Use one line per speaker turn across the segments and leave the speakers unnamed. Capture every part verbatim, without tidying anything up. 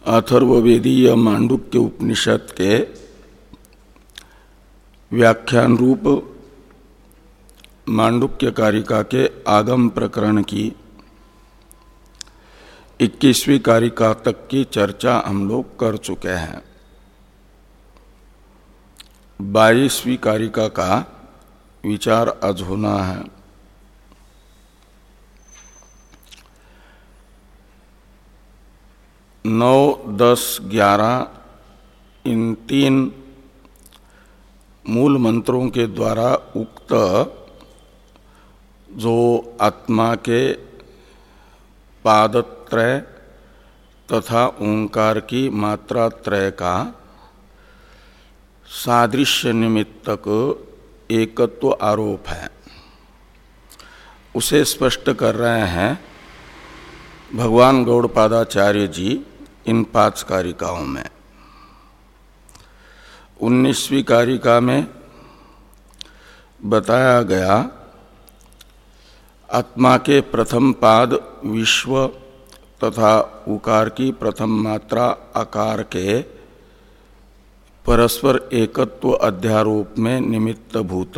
अथर्ववेदीय मांडुक्य उपनिषद के व्याख्यान रूप मांडुक्य कारिका के आगम प्रकरण की इक्कीसवीं कारिका तक की चर्चा हम लोग कर चुके हैं। बाईसवीं कारिका का विचार आज होना है। नौ दस ग्यारह इन तीन मूल मंत्रों के द्वारा उक्त जो आत्मा के पादत्रय तथा ओंकार की मात्रात्रय का सादृश्य निमित्तक एकत्व आरोप है, उसे स्पष्ट कर रहे हैं भगवान गौड़पादाचार्य जी इन पांच कारिकाओं में। उन्नीसवीं कारिका में बताया गया आत्मा के प्रथम पाद विश्व तथा उकार की प्रथम मात्रा आकार के परस्पर एकत्व अध्यारोप में निमित्त भूत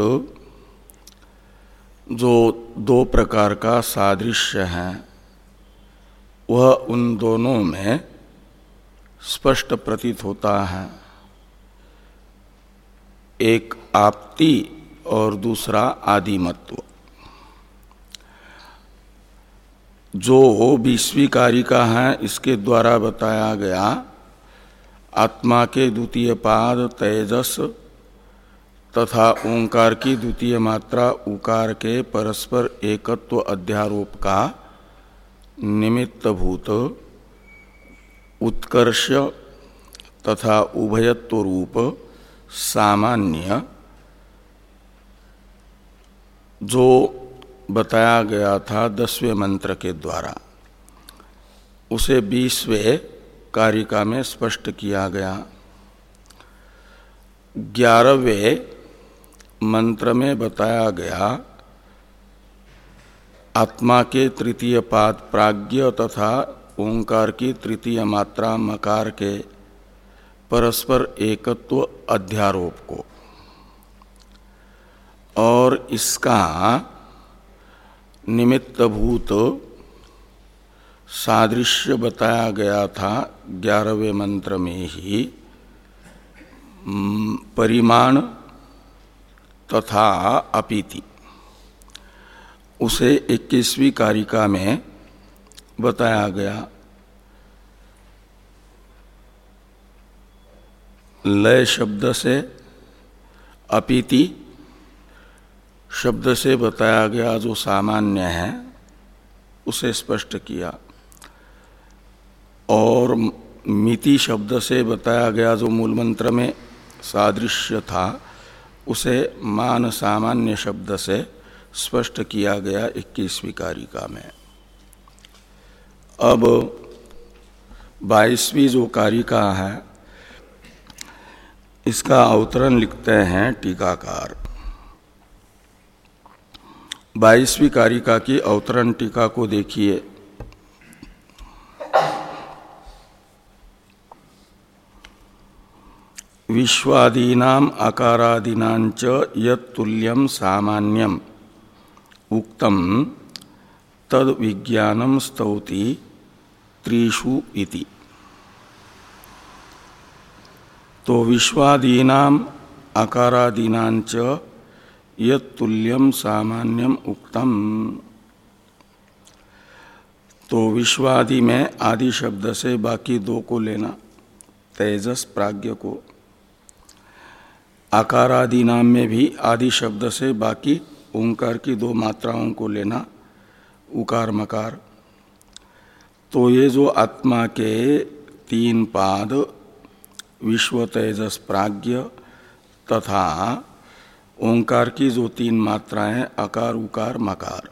जो दो प्रकार का सादृश्य है वह उन दोनों में स्पष्ट प्रतीत होता है। एक आपत्ति और दूसरा आदिमत्व। जो बीसवीं कारिका है इसके द्वारा बताया गया आत्मा के द्वितीय पाद तेजस तथा ओंकार की द्वितीय मात्रा उकार के परस्पर एकत्व अध्यारोप का निमित्तभूत उत्कर्ष तथा उभयत्व रूप सामान्य जो बताया गया था दसवें मंत्र के द्वारा, उसे बीसवें कारिका में स्पष्ट किया गया। ग्यारहवें मंत्र में बताया गया आत्मा के तृतीय पाद प्राज्ञ तथा ओंकार की तृतीय मात्रा मकार के परस्पर एकत्व अध्यारोप को, और इसका निमित्तभूत सादृश्य बताया गया था ग्यारहवें मंत्र में ही परिमाण तथा अपीति। उसे इक्कीसवीं कारिका में बताया गया। लय शब्द से अपीति शब्द से बताया गया जो सामान्य है उसे स्पष्ट किया, और मिति शब्द से बताया गया जो मूल मंत्र में सादृश्य था उसे मान सामान्य शब्द से स्पष्ट किया गया इक्कीसवीं कारिका में। अब बाईसवीं जो कारिका है इसका अवतरण लिखते हैं टीकाकार। बाईसवीं कारिका की अवतरण टीका को देखिए। विश्वादीनाम आकारादीनांच यत् तुल्यं सामान्यम उक्तम तद विज्ञानम स्तौति त्रिषु इति। तो विश्वादीनाम आकारादीनांच यत् तुल्यं सामान्यम उक्तम, तो विश्वादि में आदि शब्द से बाकी दो को लेना, तेजस प्राज्ञ को। आकारादि नाम में भी आदि शब्द से बाकी ओंकार की दो मात्राओं को लेना, उकार मकार। तो ये जो आत्मा के तीन पाद विश्व तेजस प्राज्ञ तथा ओंकार की जो तीन मात्राएं अकार उकार मकार,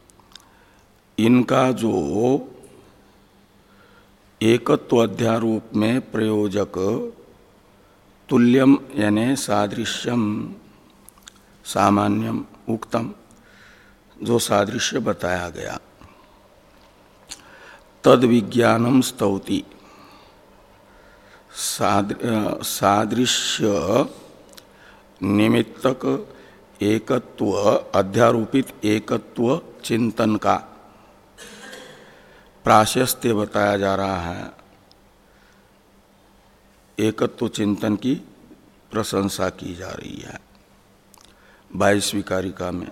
इनका जो एकत्व अध्यारोप में प्रयोजक तुल्यम यानी सादृश्यम सामान्यम उक्तम जो सादृश्य बताया गया, तद विज्ञानम स्तौति, सादृश्य निमित्तक एकत्व अध्यारोपित एकत्व चिंतन का प्राशस्त्य बताया जा रहा है। एकत्व चिंतन की प्रशंसा की जा रही है बाईसवीं कारिका में।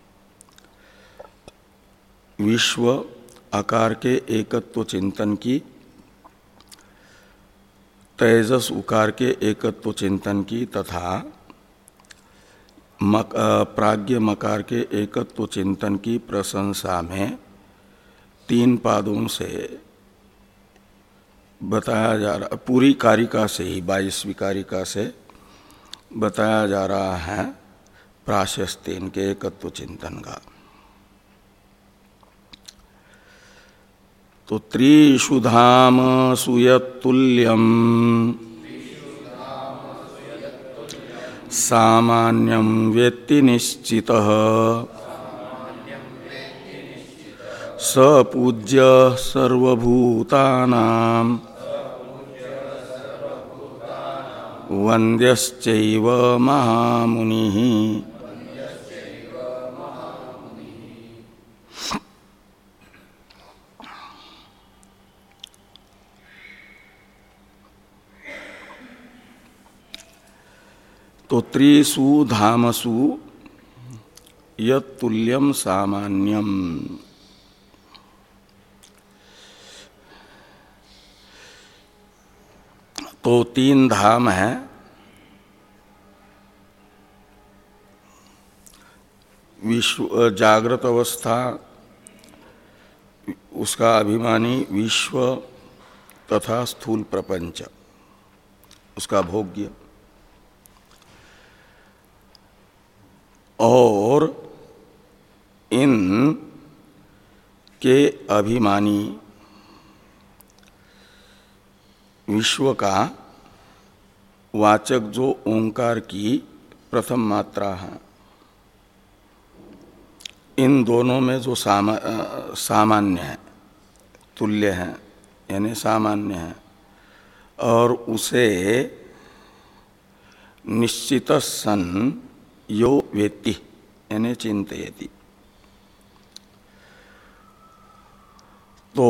विश्व आकार के एकत्व चिंतन की, तेजस उकार के एकत्व चिंतन की तथा मक, प्राज्ञ मकार के एकत्व चिंतन की प्रशंसा में तीन पादों से बताया जा रहा, पूरी कारिका से ही बाईसवीं कारिका से बताया जा रहा है प्राशस्त्य इनके एकत्व चिंतन का। तो त्रिषु धाम सुयतुल्यम सामान्यम वेत्ति निश्चितः स पूज्य सर्वभूतानां वन्द्यश्चैव महामुनिः। तो त्रिषु धामसु यत्तुल्यम सामान्यम, तो तीन धाम हैं। विश्व जागृत अवस्था, उसका अभिमानी विश्व तथा स्थूल प्रपंच, उसका भोग्य, और इन के अभिमानी विश्व का वाचक जो ओंकार की प्रथम मात्रा है, इन दोनों में जो सामा, सामान्य है, तुल्य है, यानी सामान्य है, और उसे निश्चित सन यो वेत्ति यानी चिंतयति। तो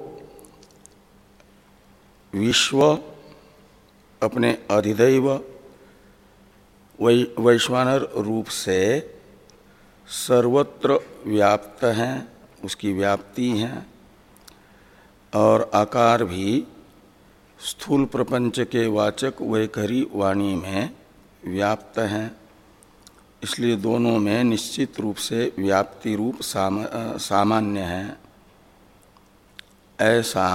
विश्व अपने अधिदैव वै वैश्वानर रूप से सर्वत्र व्याप्त हैं, उसकी व्याप्ति है, और आकार भी स्थूल प्रपंच के वाचक वैखरी वाणी में व्याप्त हैं। इसलिए दोनों में निश्चित रूप से व्याप्ति रूप साम, सामान्य है। ऐसा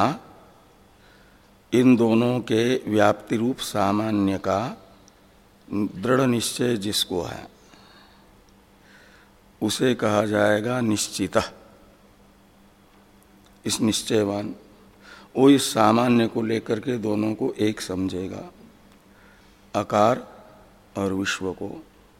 इन दोनों के व्याप्ति रूप सामान्य का दृढ़ निश्चय जिसको है उसे कहा जाएगा निश्चितः। इस निश्चयवान वो इस सामान्य को लेकर के दोनों को एक समझेगा, आकार और विश्व को।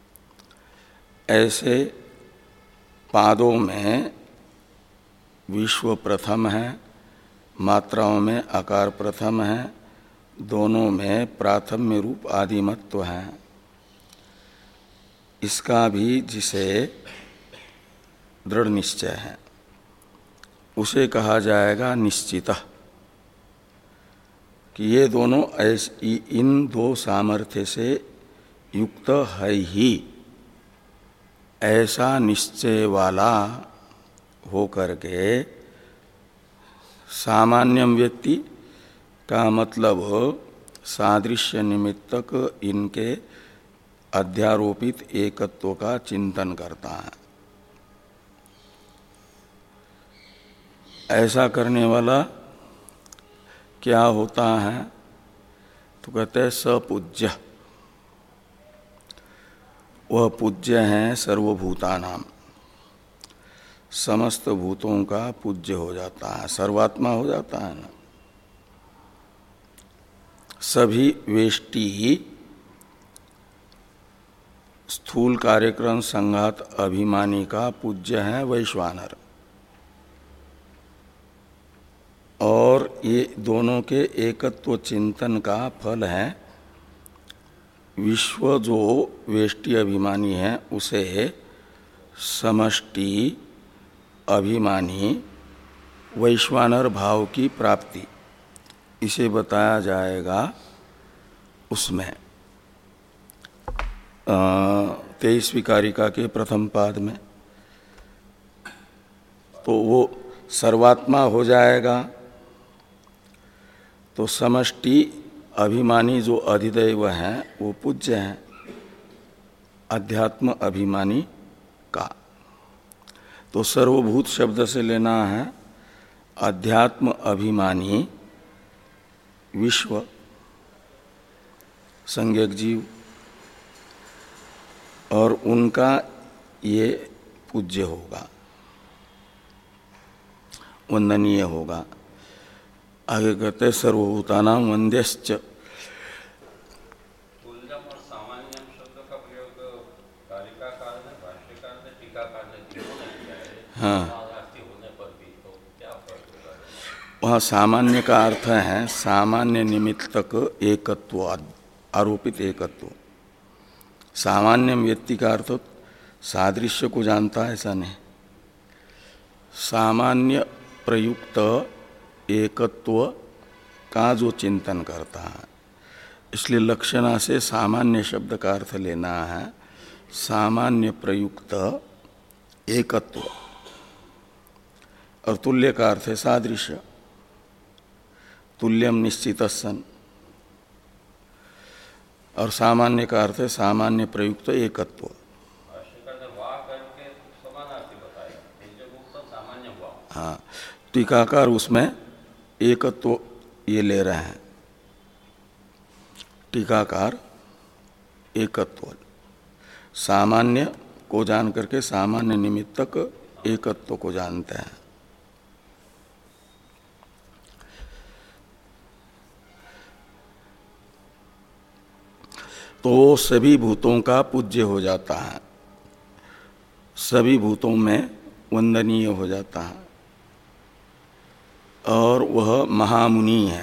ऐसे पादों में विश्व प्रथम है, मात्राओं में आकार प्रथम है, दोनों में प्राथम्य रूप आदिमत्व है। इसका भी जिसे दृढ़ निश्चय है उसे कहा जाएगा निश्चितः, कि ये दोनों ऐसे इन दो सामर्थ्य से युक्त है ही, ऐसा निश्चय वाला हो करके सामान्यम व्यक्ति का मतलब सादृश्य निमित्तक इनके अध्यारोपित एकत्व का चिंतन करता है। ऐसा करने वाला क्या होता है? तो कहते हैं सपूज्य। वह पूज्य हैं सर्वभूतानाम, समस्त भूतों का पूज्य हो जाता है, सर्वात्मा हो जाता है ना। सभी वेष्टि स्थूल कार्यक्रम संघात अभिमानी का पूज्य है वैश्वानर। और ये दोनों के एकत्व चिंतन का फल है विश्व जो वेष्टि अभिमानी है उसे समष्टि अभिमानी वैश्वानर भाव की प्राप्ति, इसे बताया जाएगा उसमें तेईसवीं कारिका के प्रथम पाद में। तो वो सर्वात्मा हो जाएगा, तो समष्टि अभिमानी जो अधिदैव हैं वो पूज्य हैं अध्यात्म अभिमानी का। तो सर्वभूत शब्द से लेना है अध्यात्म अभिमानी विश्व संज्ञक जीव, और उनका ये पूज्य होगा, वंदनीय होगा। आगे कहते सर्वभूतानां वंद्यश्च। हाँ, वहाँ सामान्य का अर्थ है सामान्य निमित्तक एकत्व, आरोपित एकत्व। सामान्य व्यक्ति का अर्थ सादृश्य को जानता है, ऐसा नहीं। सामान्य प्रयुक्त एकत्व का जो चिंतन करता है, इसलिए लक्षणा से सामान्य शब्द का अर्थ लेना है सामान्य प्रयुक्त एकत्व, और तुल्य का अर्थ है सादृश्य, तुल्यम निश्चित सन, और सामान्य का अर्थ है सामान्य प्रयुक्त एकत्व। हाँ, टीकाकार उसमें एकत्व ये ले रहे हैं, टीकाकार एकत्व सामान्य को जान करके सामान्य निमित्तक एकत्व को जानते हैं। तो सभी भूतों का पूज्य हो जाता है, सभी भूतों में वंदनीय हो जाता है, और वह महामुनि है।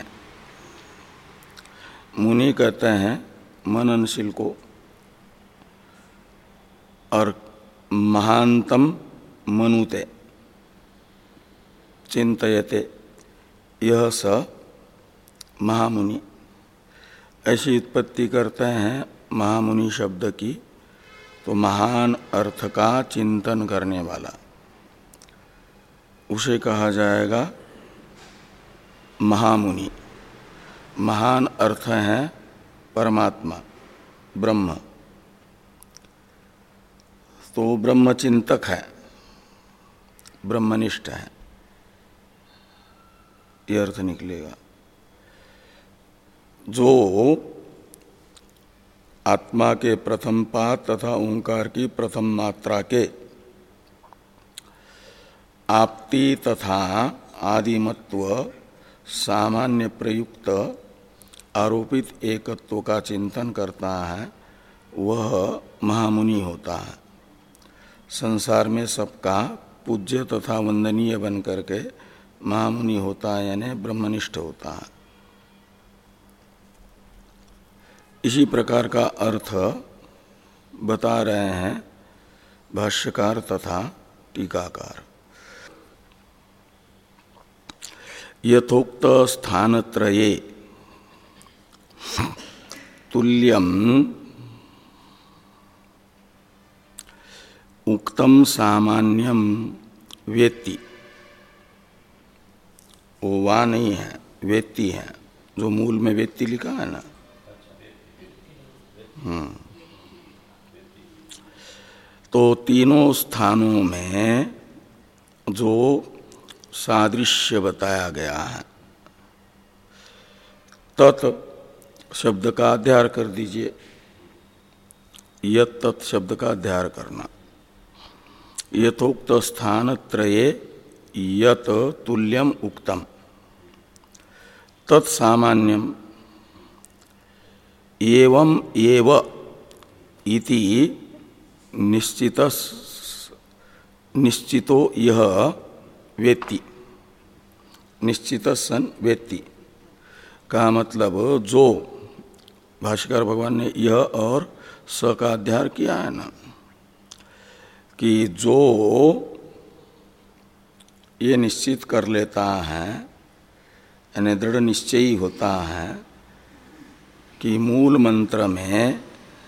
मुनि कहते हैं मननशील को, और महांतम मनुते चिंतयते, यह स महामुनि। ऐसी उत्पत्ति करते हैं महामुनि शब्द की, तो महान अर्थ का चिंतन करने वाला, उसे कहा जाएगा महामुनि। महान अर्थ है परमात्मा ब्रह्म, तो ब्रह्मचिंतक है, ब्रह्मनिष्ठ है, यह अर्थ निकलेगा। जो आत्मा के प्रथम पाद तथा ओंकार की प्रथम मात्रा के आपति तथा आदिमत्व सामान्य प्रयुक्त आरोपित एकत्व का चिंतन करता है, वह महामुनि होता है। संसार में सबका पूज्य तथा वंदनीय बन करके महामुनि होता है, यानी ब्रह्मनिष्ठ होता है। इसी प्रकार का अर्थ बता रहे हैं भाष्यकार तथा टीकाकार। यथोक्त स्थानत्रये तुल्यम उक्तम सामान्यम वेत्ति, वो वा नहीं है, वेत्ति है, जो मूल में वेत्ति लिखा है ना। हम्म तो तीनों स्थानों में जो सादृश्य बताया गया है, तत् शब्द का अध्यार कर दीजिए। यत तत् शब्द का अध्यार करना। यथोक्त स्थान त्रये यत तुल्यम उक्तम तत्सामान्यम एवं एव इति निश्चित निश्चितो यह वेत्ति। निश्चित सन वेत्ति का मतलब जो, भाष्यकार भगवान ने यह और स का अध्यार किया है ना, कि जो ये निश्चित कर लेता है, यानी दृढ़ निश्चयी होता है कि मूल मंत्र में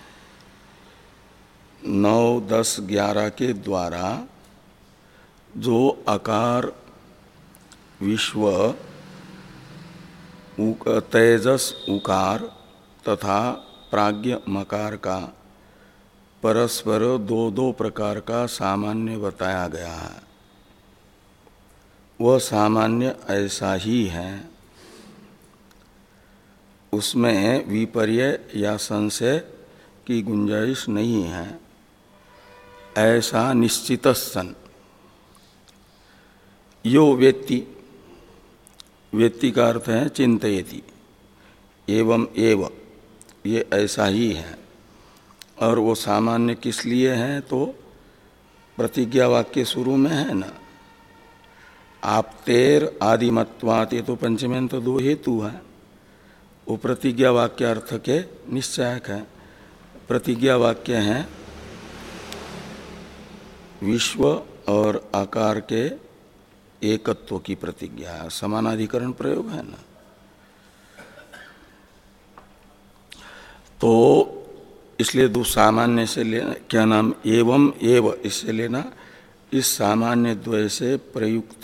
नौ दस ग्यारह के द्वारा जो आकार विश्व तेजस उकार तथा प्राज्ञ मकार का परस्पर दो दो प्रकार का सामान्य बताया गया है, वह सामान्य ऐसा ही है, उसमें विपर्य या संशय की गुंजाइश नहीं है। ऐसा निश्चित सन यो वेत्ति, वेत्ति का अर्थ है चिंतयति, एवं एव, ये ऐसा ही है। और वो सामान्य किस लिए है, तो प्रतिज्ञा वाक्य शुरू में है ना, आप तेर आदिमत्वात्, ये तो पंचमें तो दो हेतु है, वो प्रतिज्ञा वाक्य अर्थ के निश्चायक है। प्रतिज्ञा वाक्य है विश्व और आकार के एकत्व की प्रतिज्ञा है, समानाधिकरण प्रयोग है ना। तो इसलिए दो सामान्य से लेना, क्या नाम, एवं एव, इससे लेना, इस सामान्य द्वय से प्रयुक्त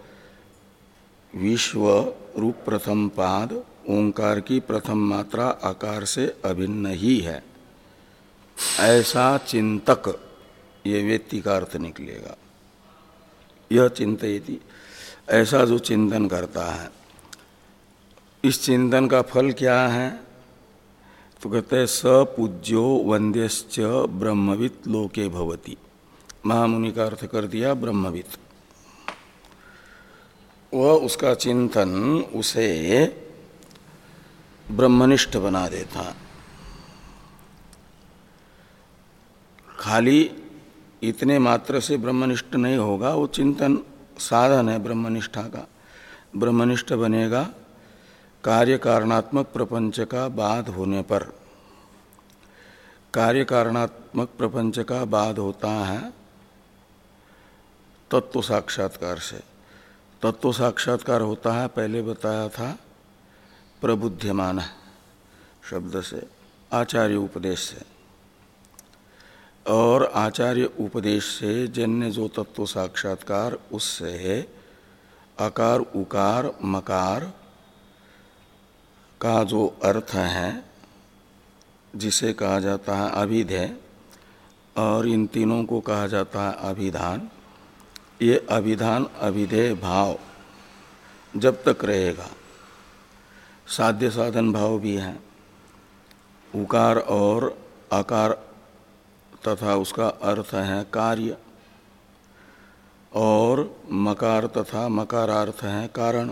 विश्व रूप प्रथम पाद ओंकार की प्रथम मात्रा आकार से अभिन्न ही है, ऐसा चिंतक, ये वेत्ति का अर्थ निकलेगा। यह चिंतयति, ऐसा जो चिंतन करता है। इस चिंतन का फल क्या है, तो कहते हैं स पूज्यो वंद्यश्च ब्रह्मवित् लोके भवति। महामुनि का अर्थ कर दिया ब्रह्मवित्। वह उसका चिंतन उसे ब्रह्मनिष्ठ बना देता। खाली इतने मात्र से ब्रह्मनिष्ठ नहीं होगा, वो चिंतन साधन है ब्रह्मनिष्ठा का। ब्रह्मनिष्ठ बनेगा कार्य कारणात्मक प्रपंच का बाध होने पर। कार्य कारणात्मक प्रपंच का बाध होता है तत्व साक्षात्कार से। तत्व साक्षात्कार होता है, पहले बताया था, प्रबुध्यमान शब्द से, आचार्य उपदेश से। और आचार्य उपदेश से जन्य जो तत्व साक्षात्कार, उससे आकार उकार मकार का जो अर्थ है, जिसे कहा जाता है अभिधेय, और इन तीनों को कहा जाता है अभिधान। ये अभिधान अभिधेय भाव जब तक रहेगा, साध्य साधन भाव भी है, उकार और आकार तथा उसका अर्थ है कार्य, और मकार तथा मकारार्थ है कारण।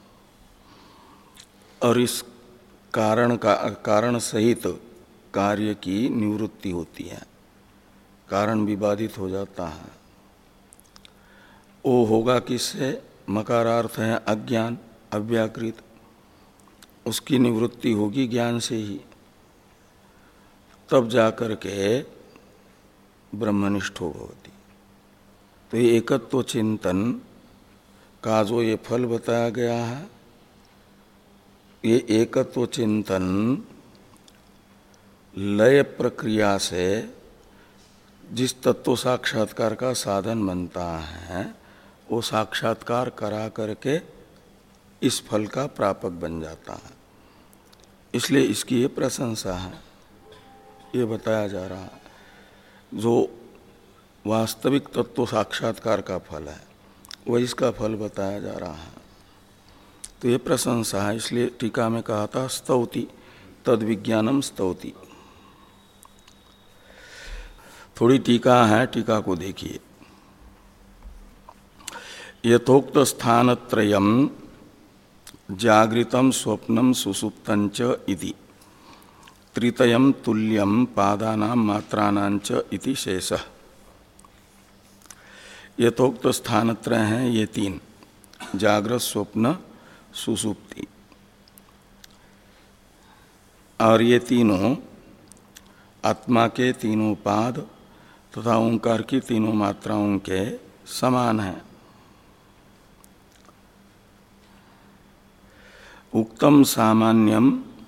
और इस कारण का कारण सहित कार्य की निवृत्ति होती है, कारण विवादित हो जाता है। वो होगा किससे, मकारार्थ है अज्ञान अव्याकृत, उसकी निवृत्ति होगी ज्ञान से ही, तब जाकर के ब्रह्मनिष्ठो भवति। तो ये एकत्व चिंतन का जो ये फल बताया गया है, ये एकत्व चिंतन लय प्रक्रिया से जिस तत्व साक्षात्कार का साधन बनता है, वो साक्षात्कार करा करके इस फल का प्रापक बन जाता है। इसलिए इसकी ये प्रशंसा है, ये बताया जा रहा है। जो वास्तविक तत्व साक्षात्कार का फल है, वह इसका फल बताया जा रहा है। तो ये प्रशंसा है, इसलिए टीका में कहा था स्तौति तद विज्ञानम स्तौति। थोड़ी टीका है, टीका को देखिए। यथोक्त स्थानत्रयम् जागृतम स्वप्नम सुसुप्तंच इति त्रितयम तुल्यम पादानां मात्राणांच इति शेषः। यथोक्त स्थानत्रय हैं ये तीन, जागृत स्वप्न सुसुप्ति। और ये तीनों आत्मा के तीनों पाद तथा ओंकार की तीनों मात्राओं के समान हैं। उक्तम सामान्यम,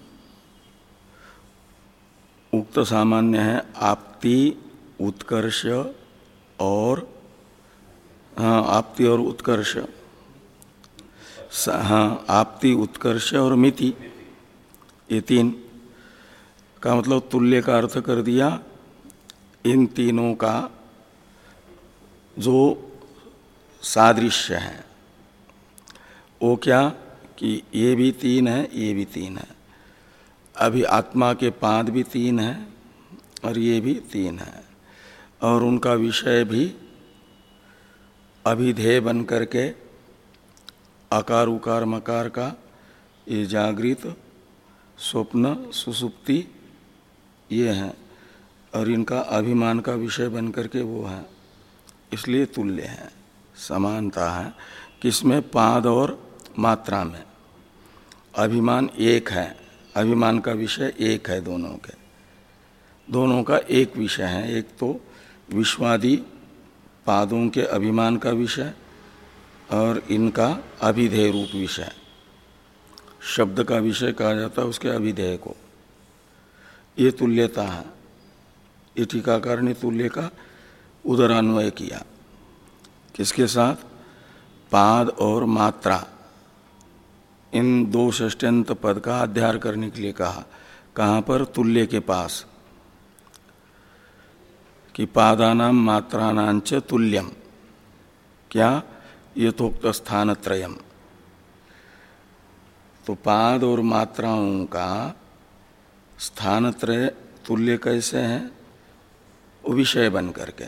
उक्त सामान्य है आपति उत्कर्ष और हाँ आपति और उत्कर्ष, हाँ आपति उत्कर्ष और मिति, ये तीन का मतलब तुल्य का अर्थ कर दिया। इन तीनों का जो सादृश्य है वो क्या कि ये भी तीन है, ये भी तीन है। अभी आत्मा के पाद भी तीन है और ये भी तीन है, और उनका विषय भी अभिधेय बन करके आकार उकार मकार का ये जागृत स्वप्न सुसुप्ति ये है, और इनका अभिमान का विषय बन करके वो है, इसलिए तुल्य है, समानता है। किसमें? पाद और मात्रा में। अभिमान एक है, अभिमान का विषय एक है, दोनों के दोनों का एक विषय है। एक तो विश्वादि पादों के अभिमान का विषय और इनका अभिधेय रूप विषय। शब्द का विषय कहा जाता है उसके अभिधेय को, ये तुल्यता है। ये टीकाकार ने तुल्य का उदरान्वय किया किसके साथ? पाद और मात्रा, इन दो षष्ट्यंत पद का अध्यार करने के लिए कहा। कहाँ पर? तुल्य के पास, कि पादानाम मात्राणांच तुल्यम, क्या? यथोक्त स्थानत्रयम। तो पाद और मात्राओं का स्थानत्रय तुल्य कैसे है? विषय बन करके,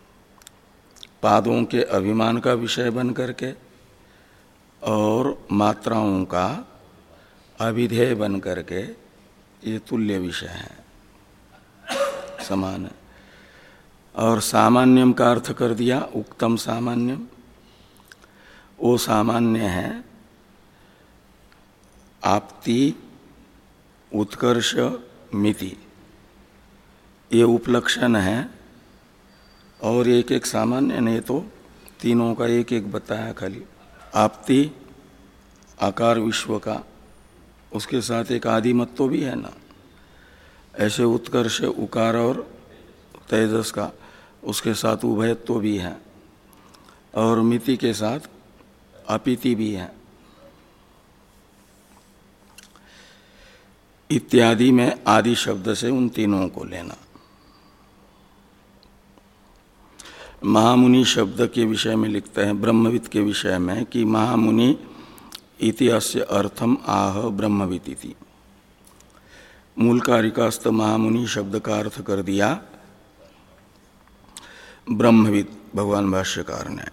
पादों के अभिमान का विषय बन करके और मात्राओं का अभिधेय बन करके, ये तुल्य विषय है, समान है। और सामान्यम का अर्थ कर दिया उक्तम सामान्यम, वो सामान्य है आपति उत्कर्ष मिति, ये उपलक्षण है। और एक एक सामान्य नहीं, तो तीनों का एक एक बताया खाली। आपति आकार विश्व का, उसके साथ एक आदिमत्व भी है ना। ऐसे उत्कर्ष उकार और तेजस का, उसके साथ उभयत्व भी है। और मिति के साथ अपिति भी है। इत्यादि में आदि शब्द से उन तीनों को लेना। महामुनि शब्द के विषय में लिखते हैं, ब्रह्मविद के विषय में, कि महामुनि इति अस्य अर्थम आह ब्रह्मविद इति। मूल कारिकास्थ महामुनि शब्द का अर्थ कर दिया ब्रह्मविद, भगवान भाष्यकार ने।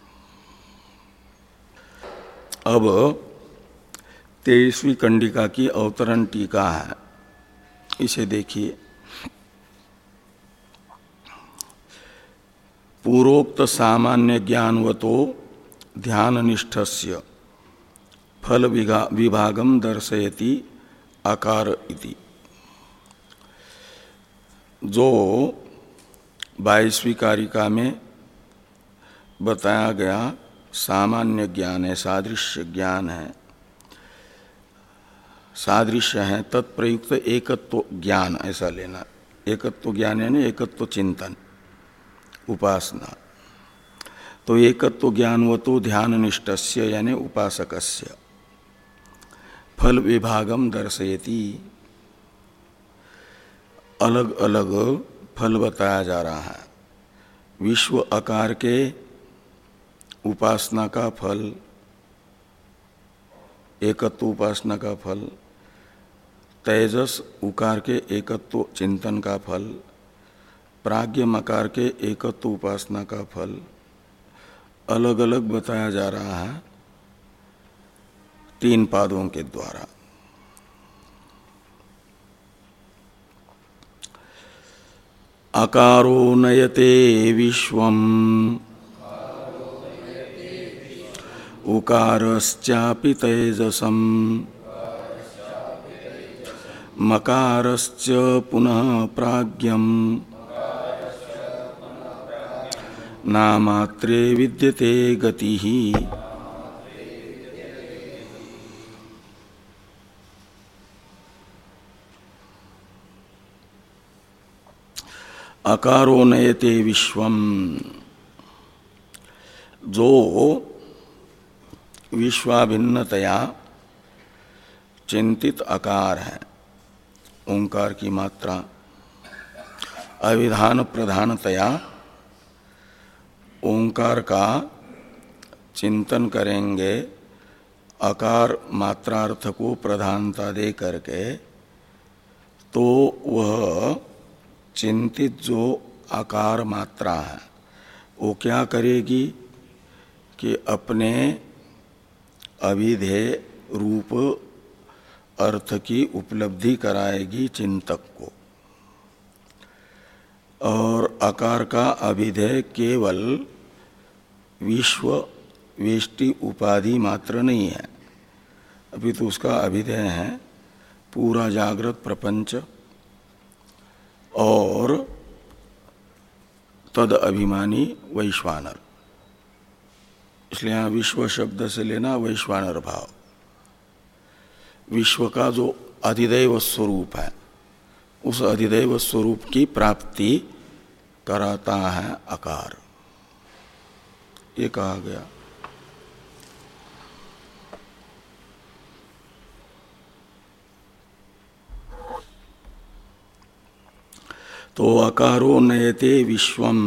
अब तेईसवीं कंडिका की अवतरण टीका है, इसे देखिए। पूर्वोक्त सामान्य ज्ञानवतो ध्यान निष्ठस्य फल विभागम दर्शयति आकार इति। जो बाईसवीं कारिका में बताया गया सामान्य ज्ञान है, सादृश्य ज्ञान है, सादृश्य है, तत्प्रयुक्त एकत्व ज्ञान ऐसा लेना। एकत्व ज्ञान यानी एकत्व चिंतन, उपासना। तो एकत्व ज्ञान वो तो ध्यान निष्ठस्य यानी उपासकस्य फल विभागम दर्शयति, अलग अलग फल बताया जा रहा है। विश्व आकार के उपासना का फल, एकत्व उपासना का फल, तेजस उकार के एकत्व चिंतन का फल, प्राज्ञ मकार के एकत्व उपासना का फल अलग अलग बताया जा रहा है तीन पादों के द्वारा। आकारो नयते विश्वम उकारश्चापि तेजसम् मकारश्च पुनः प्राज्ञम् नामात्रे विद्यते गतिः। अकारो नयते विश्वम, जो विश्वाभिन्नतया चिंतित आकार है, ओंकार की मात्रा अविधान प्रधानतया ओंकार का चिंतन करेंगे, आकार मात्रार्थ को प्रधानता दे करके, तो वह चिंतित जो आकार मात्रा है वो क्या करेगी कि अपने अभिधेय रूप अर्थ की उपलब्धि कराएगी चिंतक को। और आकार का अभिधेय केवल विश्व वेष्टि उपाधि मात्र नहीं है, अभी तो उसका अभिधेय है पूरा जागृत प्रपंच और तद अभिमानी वैश्वानर। इसलिए यहाँ विश्व शब्द से लेना वैश्वानर भाव। विश्व का जो अधिदैव स्वरूप है, उस अधिदैव स्वरूप की प्राप्ति कराता है आकार, ये कहा गया। तो अकारो नयते विश्वम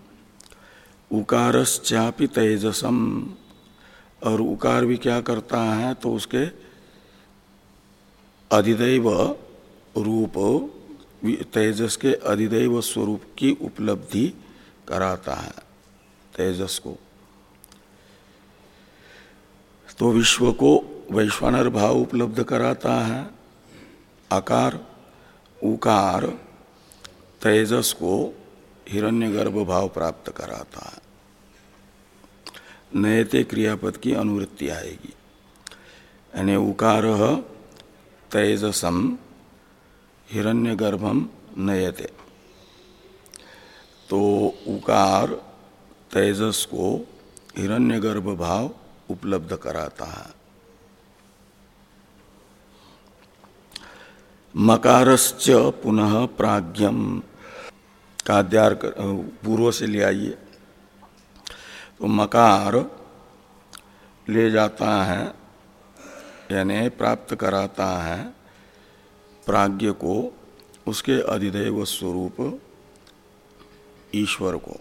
उकारश्चापि तेजसम, और उकार भी क्या करता है, तो उसके अधिदैव रूप तेजस के अधिदैव स्वरूप की उपलब्धि कराता है तेजस को। तो विश्व को वैश्वानर भाव उपलब्ध कराता है आकार, उकार तेजस को हिरण्यगर्भ भाव प्राप्त कराता है। नयते क्रियापद की अनुवृत्ति आएगी, यानी उकार तेजसम हिरण्यगर्भम नयते। तो उकार तेजस को हिरण्यगर्भ भाव उपलब्ध कराता है। मकारश्च पुनः प्राज्ञम का अध्यार पूर्व से ले आइए। तो मकार ले जाता है, यानी प्राप्त कराता है प्राज्ञ को उसके अधिदैव स्वरूप ईश्वर को।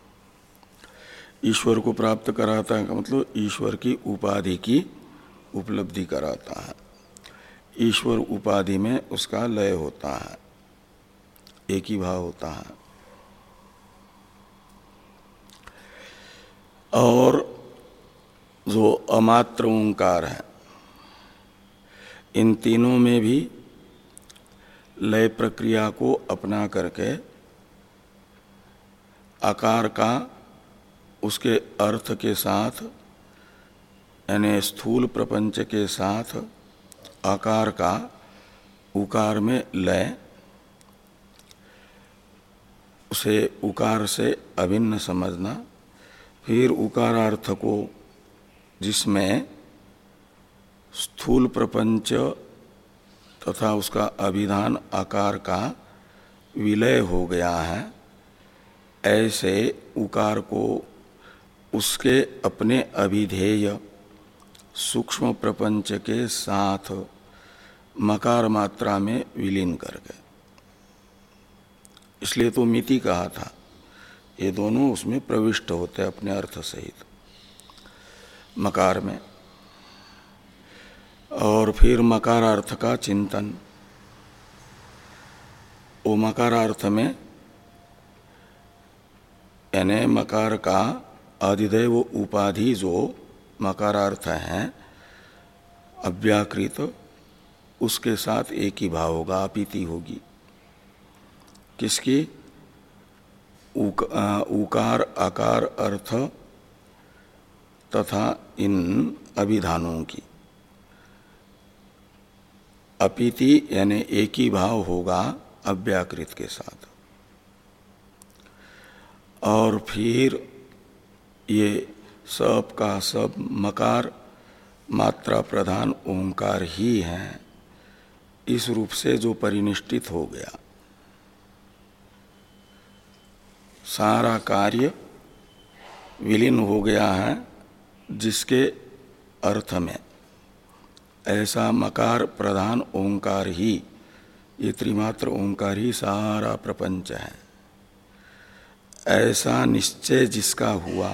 ईश्वर को प्राप्त कराता है का मतलब ईश्वर की उपाधि की उपलब्धि कराता है। ईश्वर उपाधि में उसका लय होता है, एक ही भाव होता है। और जो अमात्र ओंकार है, इन तीनों में भी लय प्रक्रिया को अपना करके आकार का उसके अर्थ के साथ, यानी स्थूल प्रपंच के साथ आकार का उकार में लय, उसे उकार से अभिन्न समझना, फिर उकारार्थ को जिसमें स्थूल प्रपंच तथा उसका अभिधान आकार का विलय हो गया है, ऐसे उकार को उसके अपने अभिधेय सूक्ष्म प्रपंच के साथ मकार मात्रा में विलीन करके, इसलिए तो मिति कहा था, ये दोनों उसमें प्रविष्ट होते हैं अपने अर्थ सहित मकार में। और फिर मकारार्थ का चिंतन, वो मकारार्थ में यानी मकार का अधिदैव उपाधि जो मकारार्थ है अव्याकृत, उसके साथ एक ही भाव होगा, अपीति होगी। किसकी? उक, आ, उकार आकार अर्थ तथा इन अभिधानों की। अपिति यानी एक ही भाव होगा अव्याकृत के साथ। और फिर ये सब का सब मकार मात्रा प्रधान ओंकार ही है, इस रूप से जो परिनिष्ठित हो गया, सारा कार्य विलीन हो गया है जिसके अर्थ में, ऐसा मकार प्रधान ओंकार ही, ये त्रिमात्र ओंकार ही सारा प्रपंच है, ऐसा निश्चय जिसका हुआ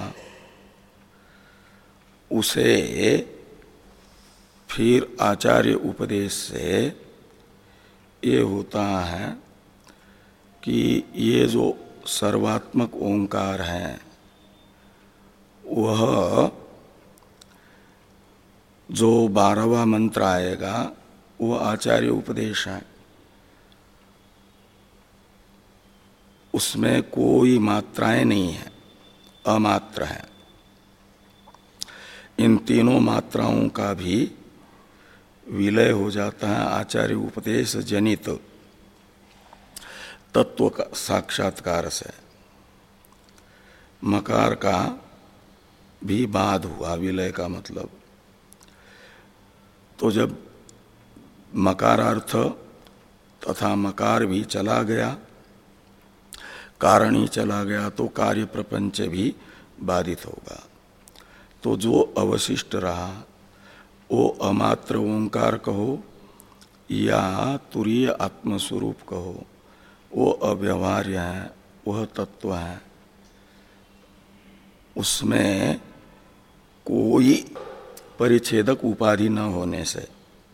उसे फिर आचार्य उपदेश से ये होता है कि ये जो सर्वात्मक ओंकार है वह जो बारहवा मंत्र आएगा वो आचार्य उपदेश है, उसमें कोई मात्राएं नहीं है, अमात्र है। इन तीनों मात्राओं का भी विलय हो जाता है आचार्य उपदेश जनित तत्व का साक्षात्कार से। मकार का भी बाद हुआ विलय का मतलब। तो जब मकारार्थ तथा मकार भी चला गया, कारण ही चला गया, तो कार्य प्रपंच भी बाधित होगा। तो जो अवशिष्ट रहा वो अमात्र ओंकार कहो या तुरीय आत्मस्वरूप कहो, वो अव्यवहार्य है, वह तत्व है, उसमें कोई परिच्छेदक उपाधि न होने से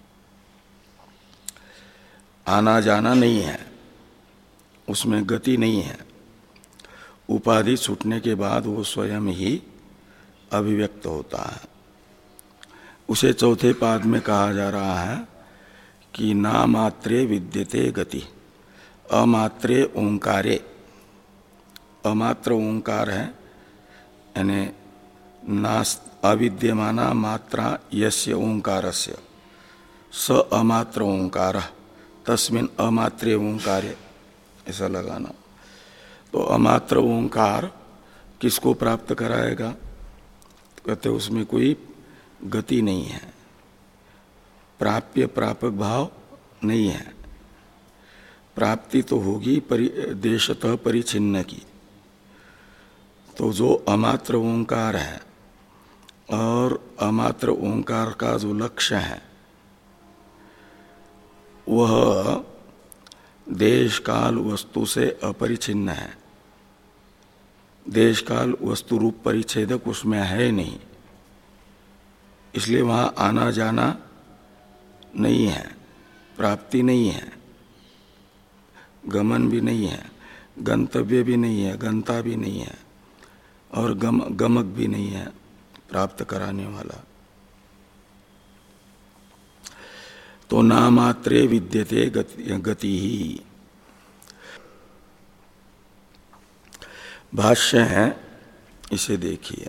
आना जाना नहीं है, उसमें गति नहीं है। उपाधि छूटने के बाद वो स्वयं ही अभिव्यक्त होता है। उसे चौथे पाद में कहा जा रहा है कि ना मात्रे विद्यते गति, अमात्रे ओंकारे। अमात्र ओंकार है यानी नास्त अविद्यमाना मात्रा यस्य ओंकारस्य स अमात्र ओंकार तस्मिन् अमात्रे ओंकारे, ऐसा लगाना। तो अमात्र ओंकार किसको प्राप्त कराएगा? कहते उसमें कोई गति नहीं है, प्राप्य प्रापक भाव नहीं है। प्राप्ति तो होगी परि, देशतः परिचिन्न की। तो जो अमात्र ओंकार है और अमात्र ओंकार का जो लक्ष्य है वह देश काल वस्तु से अपरिचिन्न है। देश काल वस्तु रूप परिच्छेदक उसमें है नहीं, इसलिए वहां आना जाना नहीं है, प्राप्ति नहीं है, गमन भी नहीं है, गंतव्य भी नहीं है, गंता भी नहीं है, और गम गमक भी नहीं है प्राप्त कराने वाला। तो नामात्रे विद्यते गति, गति ही। भाष्य है, इसे देखिए।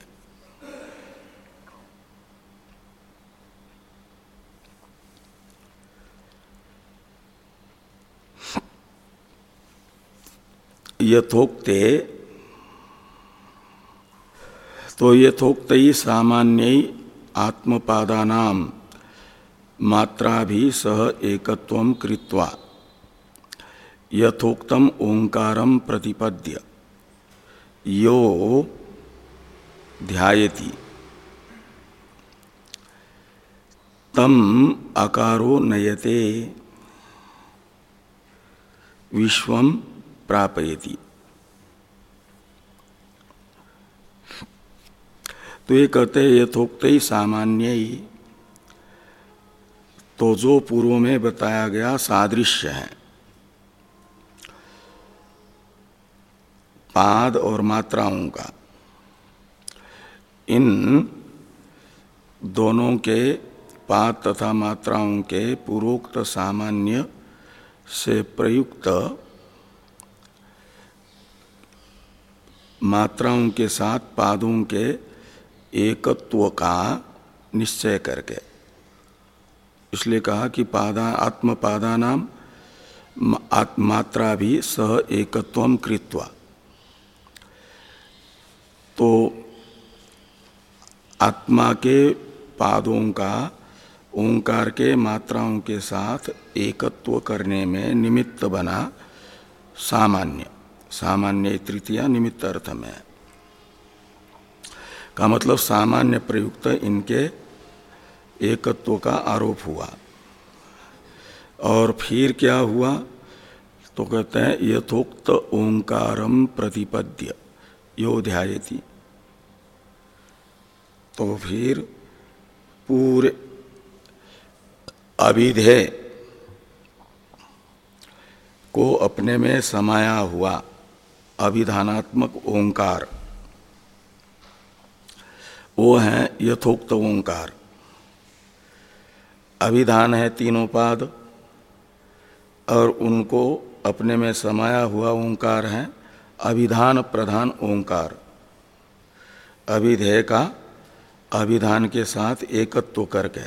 यथोक्ते, तो यथोक्त ही सामान्य आत्मपादानाम मात्रा भी सह एकत्वम कृत्वा यथोक्तम ओंकारम प्रतिपद्य यो ध्यायति तम आकारो नयते विश्वम प्रापयति। तो ये कहते हैं यथोक्त ही सामान्य ही, तो जो पूर्व में बताया गया सादृश्य है पाद और मात्राओं का, इन दोनों के पाद तथा मात्राओं के पूर्वोक्त सामान्य से प्रयुक्त मात्राओं के साथ पादों के एकत्व का निश्चय करके। इसलिए कहा कि पादा आत्मपादा नाम मात्रा भी सह एकत्वम कृत्वा। तो आत्मा के पादों का ओंकार के मात्राओं के साथ एकत्व करने में निमित्त बना सामान्य। सामान्य तृतीया निमित्त अर्थ में का मतलब सामान्य प्रयुक्त इनके एकत्व का आरोप हुआ। और फिर क्या हुआ तो कहते हैं यथोक्त ओंकारम प्रतिपद्य यो ध्यायति। तो फिर पूरे अभिधेय को अपने में समाया हुआ अभिधानात्मक ओंकार वो है यथोक्त ओंकार। अभिधान है तीनों पाद और उनको अपने में समाया हुआ ओंकार है अभिधान प्रधान ओंकार। अभिधेय का अभिधान के साथ एकत्व करके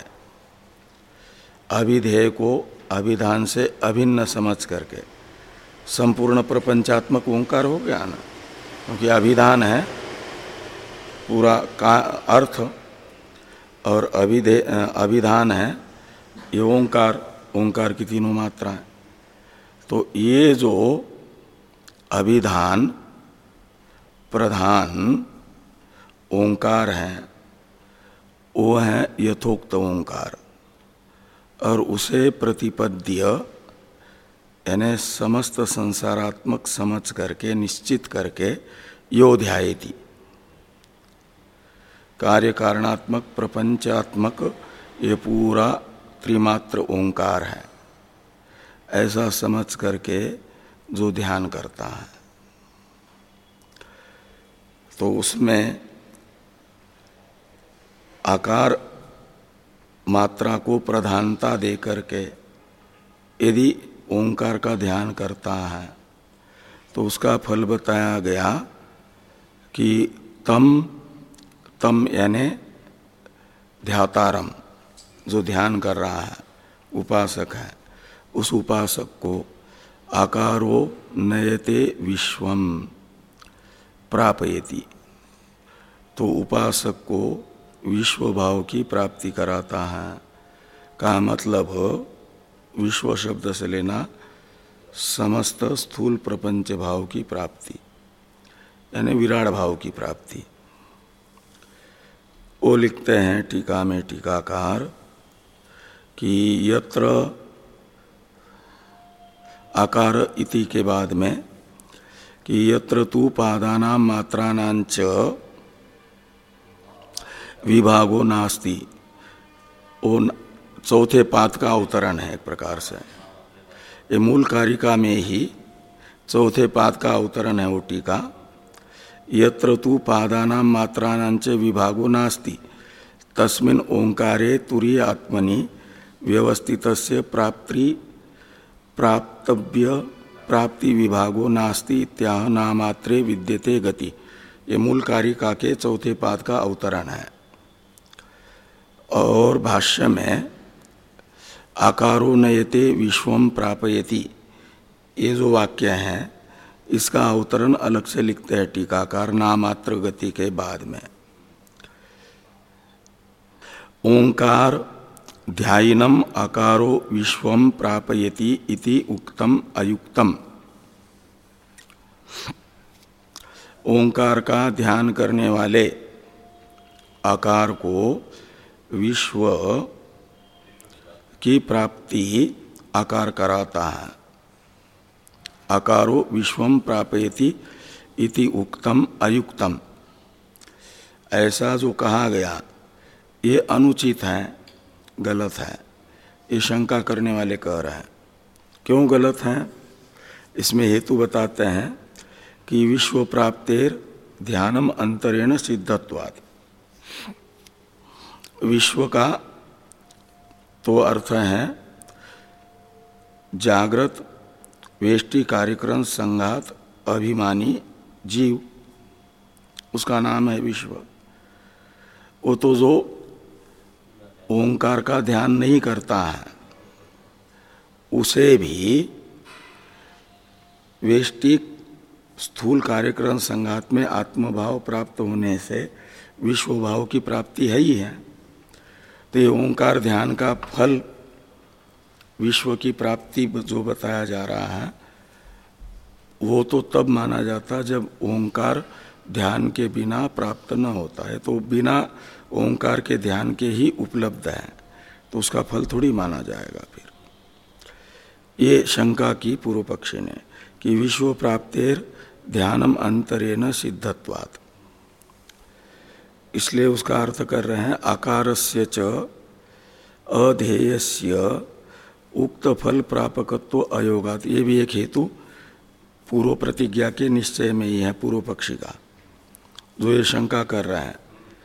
अभिधेय को अभिधान से अभिन्न समझ करके संपूर्ण प्रपंचात्मक ओंकार हो गया ना, क्योंकि अभिधान है पूरा का अर्थ और अभिधेय अभिधान है ये ओंकार। ओंकार की तीनों मात्राएं। तो ये जो अभिधान प्रधान ओंकार है वो है यथोक्त ओंकार और उसे प्रतिपद्य यानी समस्त संसारात्मक समझ करके निश्चित करके यो ध्यायति। कार्य कारणात्मक प्रपंचात्मक ये पूरा त्रिमात्र ओंकार है ऐसा समझ करके जो ध्यान करता है तो उसमें आकार मात्रा को प्रधानता दे करके यदि ओंकार का ध्यान करता है तो उसका फल बताया गया कि तम तम यानी ध्यातारम जो ध्यान कर रहा है उपासक है उस उपासक को आकारो नयते विश्वम प्रापयति। तो उपासक को विश्व भाव की प्राप्ति कराता है का मतलब विश्व शब्द से लेना समस्त स्थूल प्रपंच भाव की प्राप्ति यानी विराट भाव की प्राप्ति। वो लिखते हैं टीका में टीकाकार कि यत्र आकार इति के बाद में कि यत्र तु पादानां मात्राणांच विभागो नास्ति। वो चौथे पाद का अवतरण है एक प्रकार से। ये मूल कारिका में ही चौथे पाद का अवतरण है वो टीका। यत्र तु पादानां मात्राणांच विभागो नास्ति तस्मिन् ओंकारे तुरीय आत्मनि व्यवस्थितस्य प्राप्ति प्राप्तव्य प्राप्ति विभागो नास्ति इत्याह नामात्रे विद्यते गति। ये मूल कारिका के चौथे पाद का अवतरण है। और भाष्य में आकारो नयते विश्वम प्रापयति ये जो वाक्य है इसका अवतरण अलग से लिखते हैं टीकाकार नामात्र गति के बाद में। ओंकार ध्यायिनम आकारो विश्वम प्रापयति इति उक्तम अयुक्तम। ओंकार का ध्यान करने वाले आकार को विश्व की प्राप्ति आकार कराता है। आकारो विश्वम प्रापयति इति उक्तम अयुक्तम ऐसा जो कहा गया ये अनुचित है, गलत है। ये शंका करने वाले कह रहे हैं क्यों गलत है। इसमें हेतु बताते हैं कि विश्व प्राप्तेर ध्यानम अंतरेण सिद्धत्वात्। विश्व का तो अर्थ है जागृत वेष्टि कार्यक्रम संघात अभिमानी जीव, उसका नाम है विश्व। वो तो जो ओंकार का ध्यान नहीं करता है उसे भी वेष्टिक स्थूल कार्यक्रम संघात में आत्मभाव प्राप्त होने से विश्व भाव की प्राप्ति है ही है। तो ये ओंकार ध्यान का फल विश्व की प्राप्ति जो बताया जा रहा है वो तो तब माना जाता जब ओंकार ध्यान के बिना प्राप्त न होता है। तो बिना ओंकार के ध्यान के ही उपलब्ध है तो उसका फल थोड़ी माना जाएगा। फिर ये शंका की पूर्व पक्षी ने कि विश्व प्राप्तेर ध्यानम अंतरेण सिद्धत्वात्, इसलिए उसका अर्थ कर रहे हैं आकारस्य च अध्येयस्य उक्त फल प्रापकत्व अयोगात। ये भी एक हेतु पूर्व प्रतिज्ञा के निश्चय में ही है पूर्व पक्षी का, जो ये शंका कर रहा है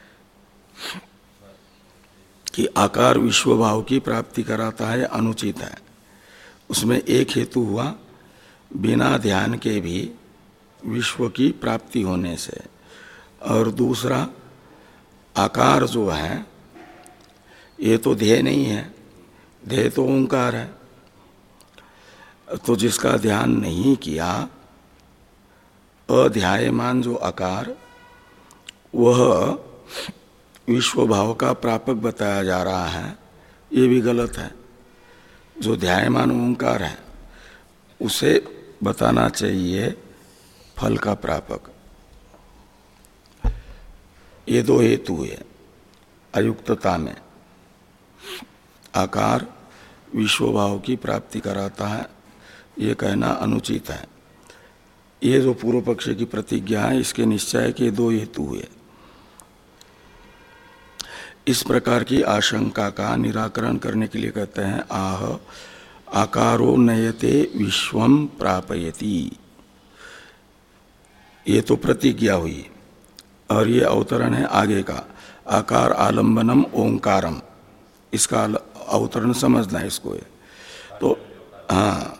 कि आकार विश्व भाव की प्राप्ति कराता है, अनुचित है। उसमें एक हेतु हुआ बिना ध्यान के भी विश्व की प्राप्ति होने से, और दूसरा आकार जो है ये तो ध्येय नहीं है, ध्येय तो ओंकार है। तो जिसका ध्यान नहीं किया अध्यायमान जो आकार वह विश्व भाव का प्रापक बताया जा रहा है, ये भी गलत है। जो ध्यायमान ओंकार है उसे बताना चाहिए फल का प्रापक। ये दो हेतु है अयुक्तता में। आकार विश्व भाव की प्राप्ति कराता है ये कहना अनुचित है। ये जो पूर्व पक्ष की प्रतिज्ञा है इसके निश्चय के दो हेतु हुए। इस प्रकार की आशंका का निराकरण करने के लिए कहते हैं आह आकारो नयते विश्वम प्रापयति। ये तो प्रतिज्ञा हुई और ये अवतरण है आगे का आकार आलंबनम ओंकारम। इसका अवतरण समझना है इसको। तो हाँ,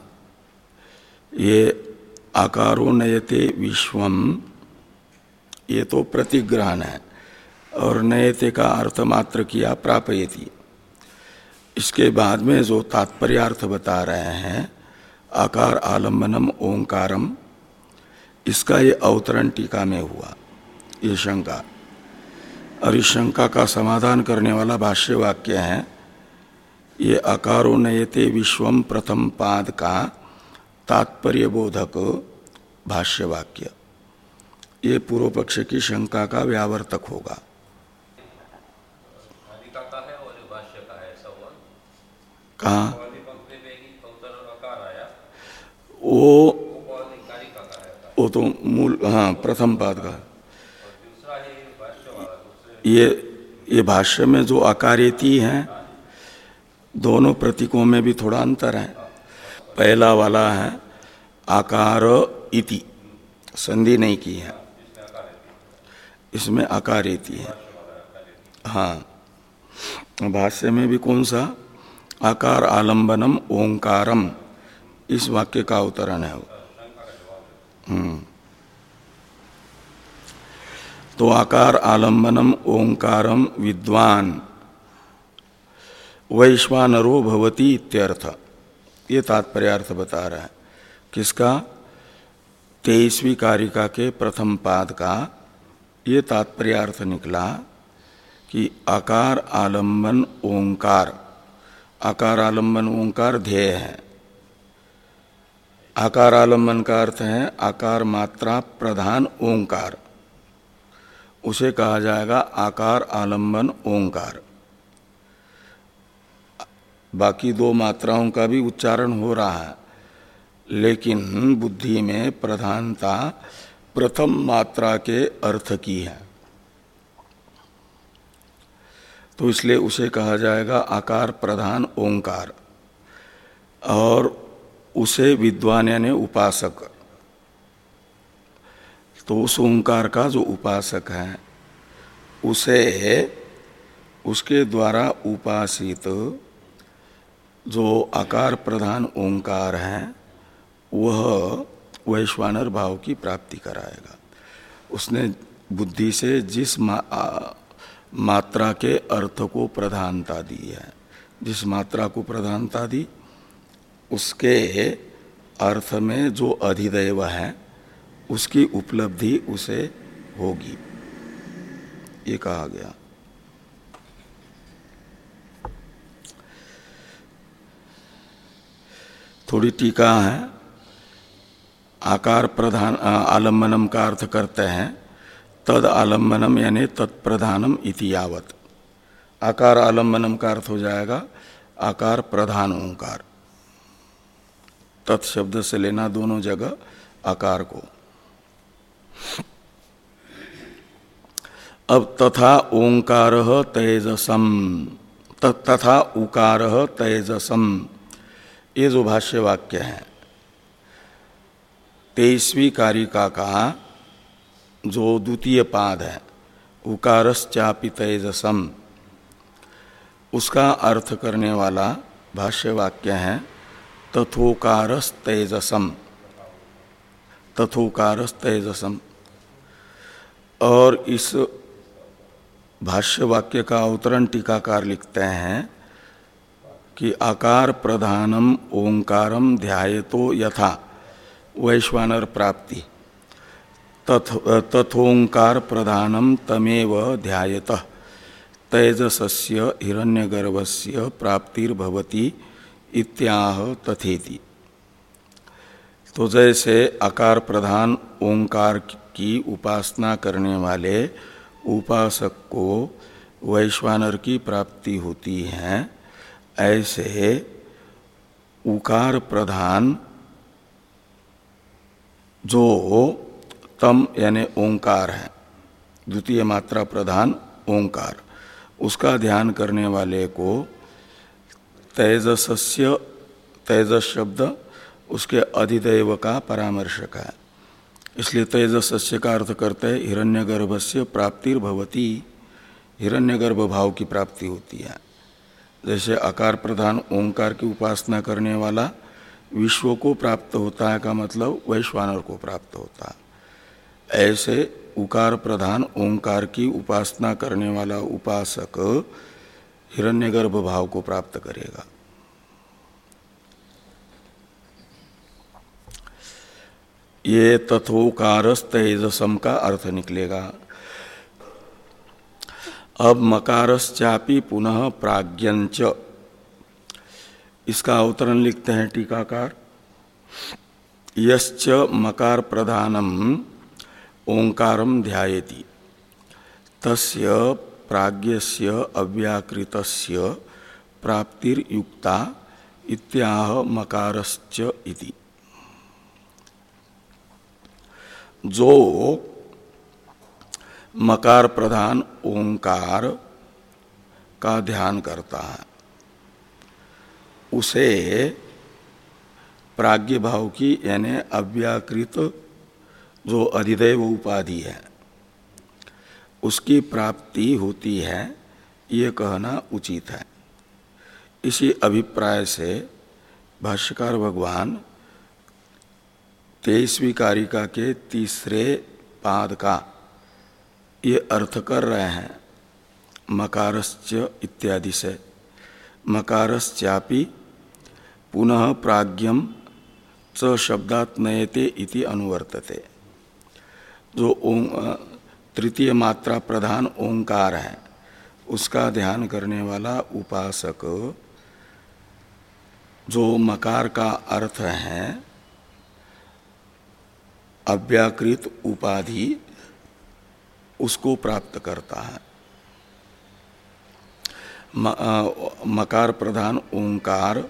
ये आकारो नयते विश्वम ये तो प्रतिग्रहण है और नयते का अर्थ मात्र किया प्रापयति। इसके बाद में जो तात्पर्यार्थ बता रहे हैं आकार आलंबनम ओंकारम, इसका ये अवतरण टीका में हुआ ये शंका। और इस शंका का समाधान करने वाला भाष्य वाक्य है ये आकारो नयते विश्वम प्रथम पाद का तात्पर्य बोधक भाष्य वाक्य। ये पूर्व पक्ष की शंका का व्यावर्तक होगा। कहाँ वो वो तो मूल हाँ प्रथम पाद का। ये ये भाष्य में जो आकारेति हैं दोनों प्रतीकों में भी थोड़ा अंतर है। पहला वाला है आकार इति, संधि नहीं की है, इसमें आकारेति है। हाँ, भाष्य में भी कौन सा आकार आलंबनम ओंकारम, इस वाक्य का अवतरण है। हम्म तो आकार आलंबनम ओंकारम विद्वान वैश्वानरो भवति इत्यर्थ। ये तात्पर्यार्थ बता रहा है किसका, तेईसवीं कारिका के प्रथम पाद का। ये तात्पर्यार्थ निकला कि आकार आलंबन ओंकार, आकार आलंबन ओंकार ध्येय है। आकार आलंबन का अर्थ है आकार मात्रा प्रधान ओंकार, उसे कहा जाएगा आकार आलंबन ओंकार। बाकी दो मात्राओं का भी उच्चारण हो रहा है लेकिन बुद्धि में प्रधानता प्रथम मात्रा के अर्थ की है, तो इसलिए उसे कहा जाएगा आकार प्रधान ओंकार। और उसे विद्वान यानी उपासक, तो उस ओंकार का जो उपासक है उसे उसके द्वारा उपासित जो आकार प्रधान ओंकार है वह वैश्वानर भाव की प्राप्ति कराएगा। उसने बुद्धि से जिस मात्रा के अर्थ को प्रधानता दी है। जिस मात्रा को प्रधानता दी उसके अर्थ में जो अधिदैव है उसकी उपलब्धि उसे होगी, ये कहा गया। थोड़ी टीका है। आकार प्रधान आलम्बनम का अर्थ करते हैं तद आलम्बनम यानी तत्प्रधानम इति यावत। आकार आलम्बनम का अर्थ हो जाएगा आकार प्रधान ओंकार। तत्शब्द से लेना दोनों जगह आकार को। अब तथा ओंकार तेजसम, तथा उकार तेजसम, ये जो भाष्य वाक्य है तेईसवीं कारिका का जो द्वितीय पाद है उकारश्चापि तेजसम, उसका अर्थ करने वाला भाष्य वाक्य है तथोकारस तेजसम, तथोकारस तेजसम। और इस भाष्य वाक्य का अवतरण टीकाकार लिखते हैं कि आकार प्रधानम ओंकारम ध्यायतो यथा वैश्वानर प्राप्ति तथ तथोंकार प्रधानम तमेव ध्यायतः तेजसस्य हिरण्यगर्भस्य प्राप्तिर्भवति इत्याह तथेति। तो जैसे आकार प्रधान ओंकार की उपासना करने वाले उपासक को वैश्वानर की प्राप्ति होती है, ऐसे उकार प्रधान जो तम यानी ओंकार है, द्वितीय मात्रा प्रधान ओंकार, उसका ध्यान करने वाले को तेजसस्य, तेजस शब्द उसके अधिदैव का परामर्शक है, इसलिए तेजसस्य का अर्थ करते हैं हिरण्यगर्भस्य प्राप्तिर्भवति, हिरण्यगर्भ भाव की प्राप्ति होती है। जैसे आकार प्रधान ओंकार की उपासना करने वाला विश्व को प्राप्त होता है का मतलब वैश्वानर को प्राप्त होता है, ऐसे उकार प्रधान ओंकार की उपासना करने वाला उपासक हिरण्यगर्भ भाव को प्राप्त करेगा। ये तथोकारस तेजसम का अर्थ निकलेगा। अब मकारश्चापि पुनः प्राज्ञंच, इसका अवतरण लिखते हैं टीकाकार। यश्च मकार प्रधानम ओंकारम ध्यायति तस्य प्राज्ञस्य अव्याकृतस्य प्राप्तिर्युक्ता इत्याह मकारश्च इति। जो मकार प्रधान ओंकार का ध्यान करता है उसे प्राज्ञ भाव की यानी अव्याकृत जो अधिदैव उपाधि है उसकी प्राप्ति होती है, ये कहना उचित है। इसी अभिप्राय से भाष्यकार भगवान तेईसवीं कारिका के तीसरे पाद का ये अर्थ कर रहे हैं मकारश्च इत्यादि से। मकारश्चापि पुनः प्राज्ञम च शब्दात् नयते इति अनुवर्तते। जो तृतीय मात्रा प्रधान ओंकार है उसका ध्यान करने वाला उपासक जो मकार का अर्थ है अव्याकृत उपाधि उसको प्राप्त करता है। मकार प्रधान ओंकार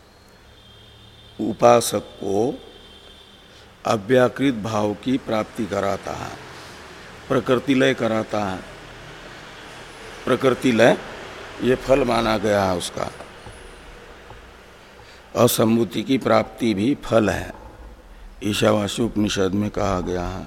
उपासक को अव्याकृत भाव की प्राप्ति कराता है, प्रकृति लय कराता है। प्रकृति लय ये फल माना गया है उसका, असंभूति की प्राप्ति भी फल है, ईशावास्य उपनिषद में कहा गया है।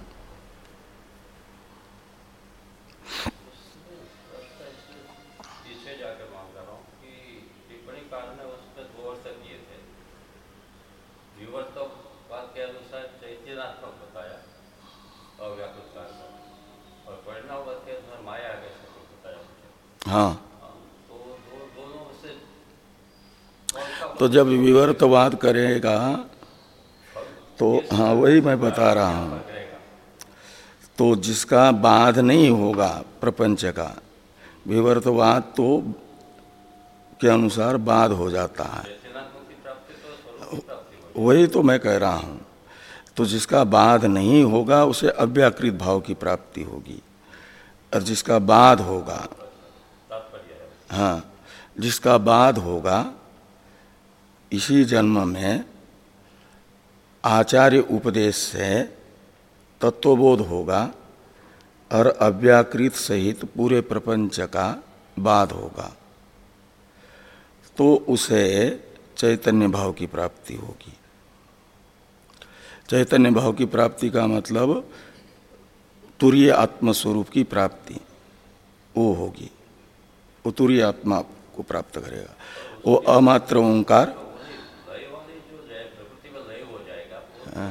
हाँ, तो जब विवर्तवाद करेगा तो हाँ वही मैं बता रहा हूँ, तो जिसका बाध नहीं होगा प्रपंच का, विवर्तवाद तो के अनुसार बाध हो जाता है, वही तो मैं कह रहा हूँ। तो जिसका बाध नहीं होगा उसे अव्याकृत भाव की प्राप्ति होगी, और जिसका बाध होगा, हाँ, जिसका बाध होगा इसी जन्म में आचार्य उपदेश से तत्वबोध होगा और अव्याकृत सहित पूरे प्रपंच का बाध होगा, तो उसे चैतन्य भाव की प्राप्ति होगी। चैतन्य भाव की प्राप्ति का मतलब तुरीय आत्मस्वरूप की प्राप्ति वो होगी, वो तुरीय आत्मा को प्राप्त करेगा। वो अमात्र ओंकार, हाँ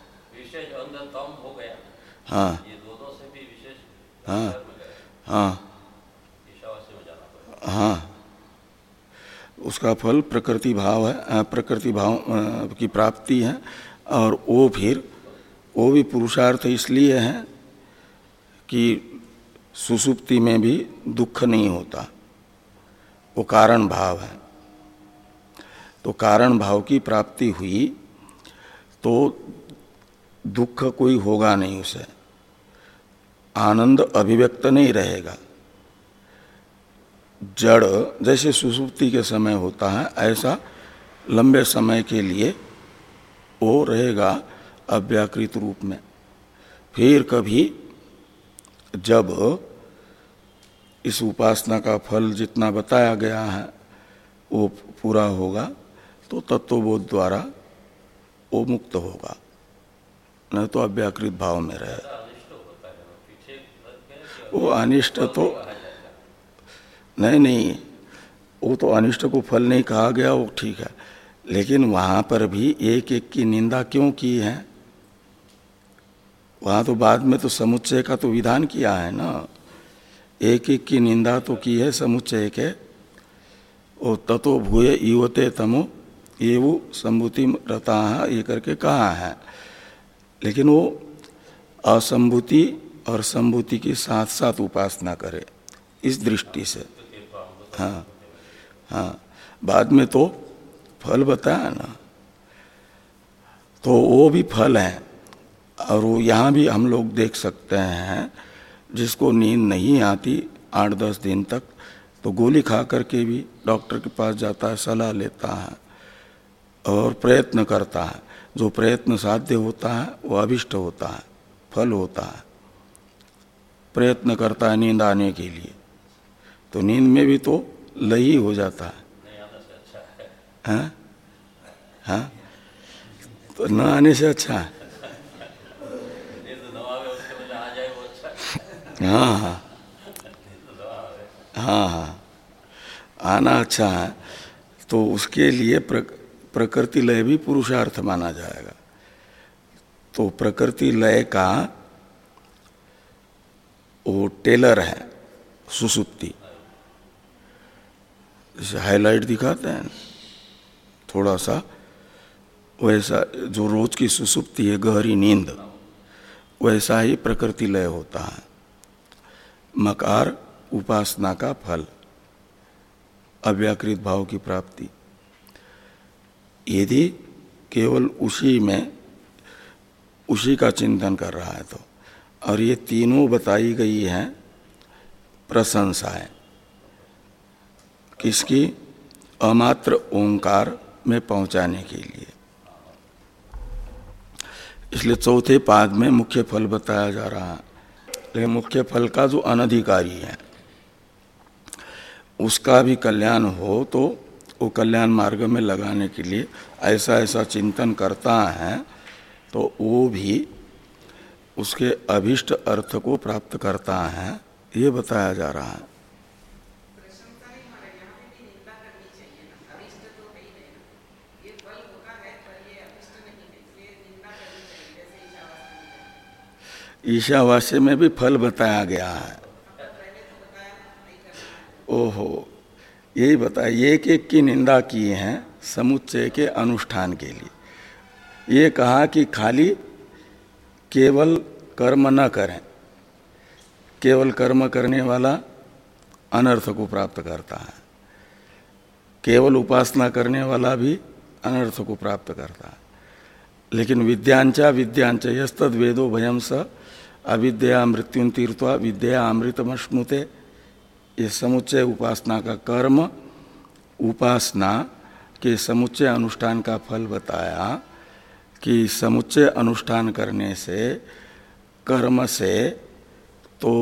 हाँ हाँ हाँ हाँ, उसका फल प्रकृति भाव है, प्रकृति भाव की प्राप्ति है। और वो फिर वो भी पुरुषार्थ इसलिए है कि सुषुप्ति में भी दुख नहीं होता, वो कारण भाव है। तो कारण भाव की प्राप्ति हुई तो दुख कोई होगा नहीं, उसे आनंद अभिव्यक्त नहीं रहेगा। जड़ जैसे सुषुप्ति के समय होता है ऐसा लंबे समय के लिए वो रहेगा अव्याकृत रूप में। फिर कभी जब इस उपासना का फल जितना बताया गया है वो पूरा होगा तो तत्वबोध द्वारा वो मुक्त होगा, नहीं तो अव्याकृत भाव में रहेगा। वो अनिष्ट तो नहीं नहीं, वो तो अनिष्ट को फल नहीं कहा गया, वो ठीक है, लेकिन वहाँ पर भी एक एक की निंदा क्यों की है? वहाँ तो बाद में तो समुच्चय का तो विधान किया है ना, एक एक की निंदा तो की है समुच्चय के। ओ ततो भूय युवते तमो एवं संभूति रता ये करके कहा है, लेकिन वो असंभूति और संभूति की साथ साथ उपासना करे इस दृष्टि से। हाँ हाँ, बाद में तो फल बताया ना, तो वो भी फल है। और वो यहाँ भी हम लोग देख सकते हैं, जिसको नींद नहीं आती आठ दस दिन तक तो गोली खा करके भी डॉक्टर के पास जाता है, सलाह लेता है और प्रयत्न करता है। जो प्रयत्न साध्य होता है वो अभिष्ट होता है, फल होता है। प्रयत्न करता है नींद आने के लिए, तो नींद में भी तो लही हो जाता है। हाँ हाँ, तो न आने से अच्छा है। हाँ हाँ हाँ हाँ, आना अच्छा है, तो उसके लिए प्रकृति लय भी पुरुषार्थ माना जाएगा। तो प्रकृति लय का वो टेलर है सुसुप्ति, जैसे हाईलाइट दिखाते हैं थोड़ा सा, वैसा जो रोज की सुसुप्ति है गहरी नींद, वैसा ही प्रकृति लय होता है। मकार उपासना का फल, अव्याकृत भाव की प्राप्ति। यदि केवल उसी में उसी का चिंतन कर रहा है तो, और ये तीनों बताई गई हैं प्रशंसाएं किसकी? अमात्र ओंकार में पहुंचाने के लिए। इसलिए चौथे पाद में मुख्य फल बताया जा रहा है, लेकिन मुख्य फल का जो अनधिकारी है उसका भी कल्याण हो तो वो कल्याण मार्ग में लगाने के लिए ऐसा ऐसा चिंतन करता है तो वो भी उसके अभिष्ट अर्थ को प्राप्त करता है, ये बताया जा रहा है। ईशावास्य में भी फल बताया गया है, ओहो, यही बताइए, एक एक की निंदा की है समुच्चय के अनुष्ठान के लिए। ये कहा कि खाली केवल कर्म न करें, केवल कर्म करने वाला अनर्थ को प्राप्त करता है, केवल उपासना करने वाला भी अनर्थ को प्राप्त करता है। लेकिन विद्यांचा विद्यांच यस्तद वेदो भयम स अविद्या मृत्युं तीर्थवा विद्या अमृतमश्नुते, ये समुच्चय उपासना का कर्म, उपासना के समुच्चय अनुष्ठान का फल बताया कि समुच्चय अनुष्ठान करने से, कर्म से तो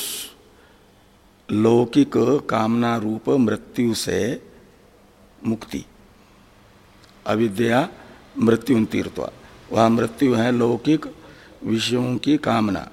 लौकिक कामना रूप मृत्यु से मुक्ति, अविद्या मृत्यु तीर्थवा, वह मृत्यु है लौकिक विषयों की कामना,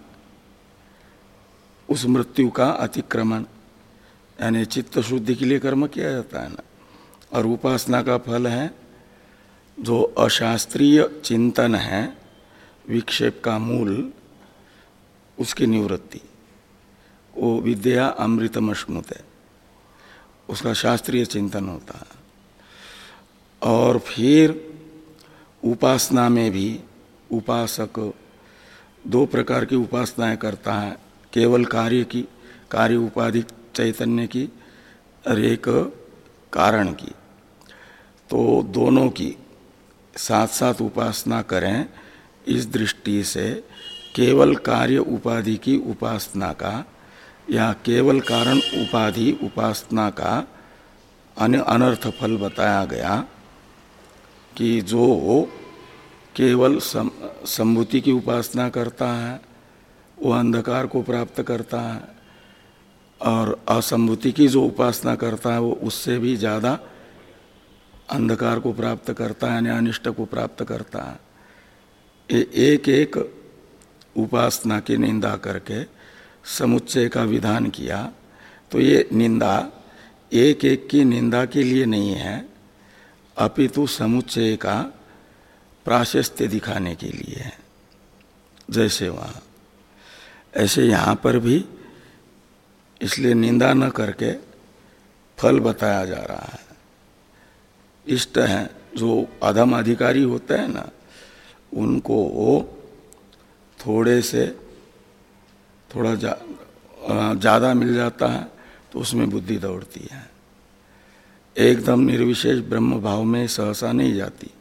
उस मृत्यु का अतिक्रमण, यानी चित्त शुद्धि के लिए कर्म किया जाता है ना। और उपासना का फल है जो अशास्त्रीय चिंतन है, विक्षेप का मूल, उसकी निवृत्ति, वो विद्या अमृतमश्नुते, उसका शास्त्रीय चिंतन होता है। और फिर उपासना में भी उपासक दो प्रकार की उपासनाएं करता है, केवल कार्य की, कार्य उपाधि चैतन्य की, और एक कारण की। तो दोनों की साथ साथ उपासना करें, इस दृष्टि से केवल कार्य उपाधि की उपासना का या केवल कारण उपाधि उपासना का अनर्थ फल बताया गया कि जो केवल संभूति की उपासना करता है वो अंधकार को प्राप्त करता है, और असंभूति की जो उपासना करता है वो उससे भी ज़्यादा अंधकार को प्राप्त करता है, यानी अनिष्ट को प्राप्त करता है। ये एक एक उपासना की निंदा करके समुच्चय का विधान किया। तो ये निंदा एक एक की निंदा के लिए नहीं है, अपितु समुच्चय का प्राशस्त्य दिखाने के लिए है। जैसे वहाँ ऐसे यहाँ पर भी इसलिए निंदा न करके फल बताया जा रहा है। इष्ट हैं जो अधम अधिकारी होते हैं ना, उनको वो थोड़े से थोड़ा जा, ज़्यादा मिल जाता है तो उसमें बुद्धि दौड़ती है, एकदम निर्विशेष ब्रह्म भाव में सहसा नहीं जाती।